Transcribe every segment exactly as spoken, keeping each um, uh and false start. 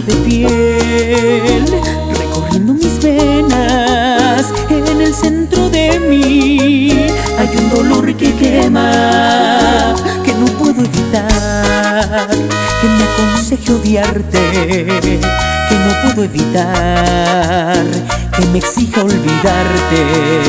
de piel recorriendo mis venas. En el centro de mí hay un dolor que quema, que no puedo evitar, que me aconseje odiarte, que no puedo evitar, que me exija olvidarte.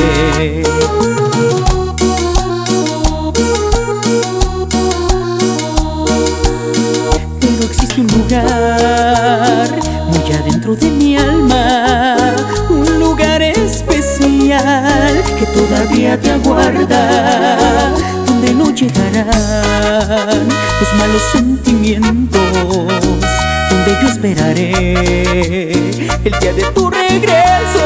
Pero existe un lugar muy adentro de mi alma, un lugar especial que todavía te aguarda, donde no llegarán los malos sentimientos, donde yo esperaré el día de tu regreso.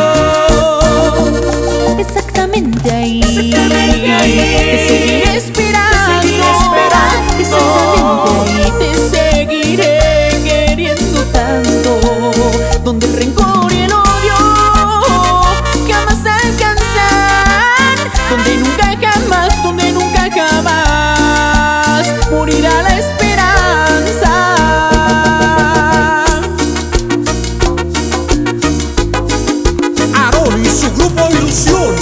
Exactamente ahí, Exactamente ahí. Te seguiré esperando, te seguiré esperando. Exactamente ahí te seguiré queriendo tanto, donde el rencor y el odio jamás alcanzan, donde nunca jamás, donde nunca jamás morirá la esperanza. Aarón y su grupo Ilusión.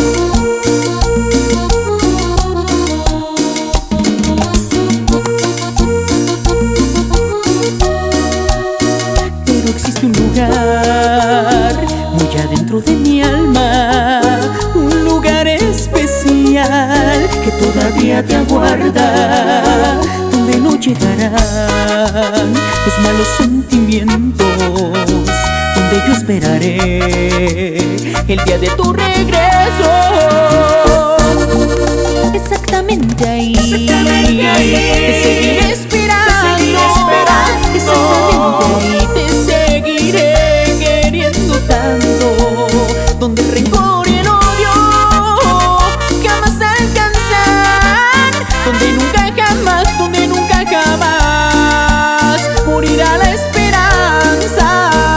Pero existe un lugar muy adentro de mi alma, un lugar especial que todavía te aguarda, donde no llegarán los malos sentimientos, donde yo esperaré el día de tu regreso. Exactamente ahí, Exactamente ahí. Te seguiré esperando, te seguiré esperando. Exactamente ahí te seguiré queriendo tanto, donde el rencor y el odio jamás alcanzan, donde nunca jamás, donde nunca jamás morirá la esperanza.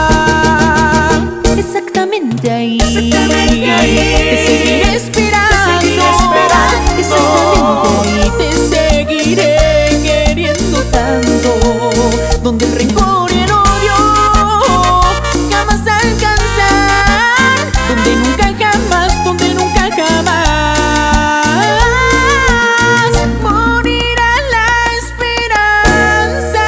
Exactamente ahí, Exactamente ahí. Te seguiré esperando, te seguiré esperando. Exactamente ahí te seguiré queriendo tanto, donde el rencor y el odio jamás alcanzan, donde nunca jamás, donde nunca jamás morirá la esperanza.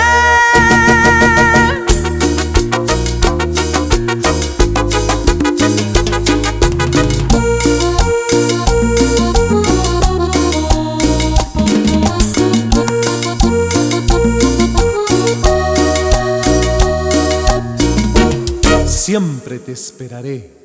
Siempre te esperaré.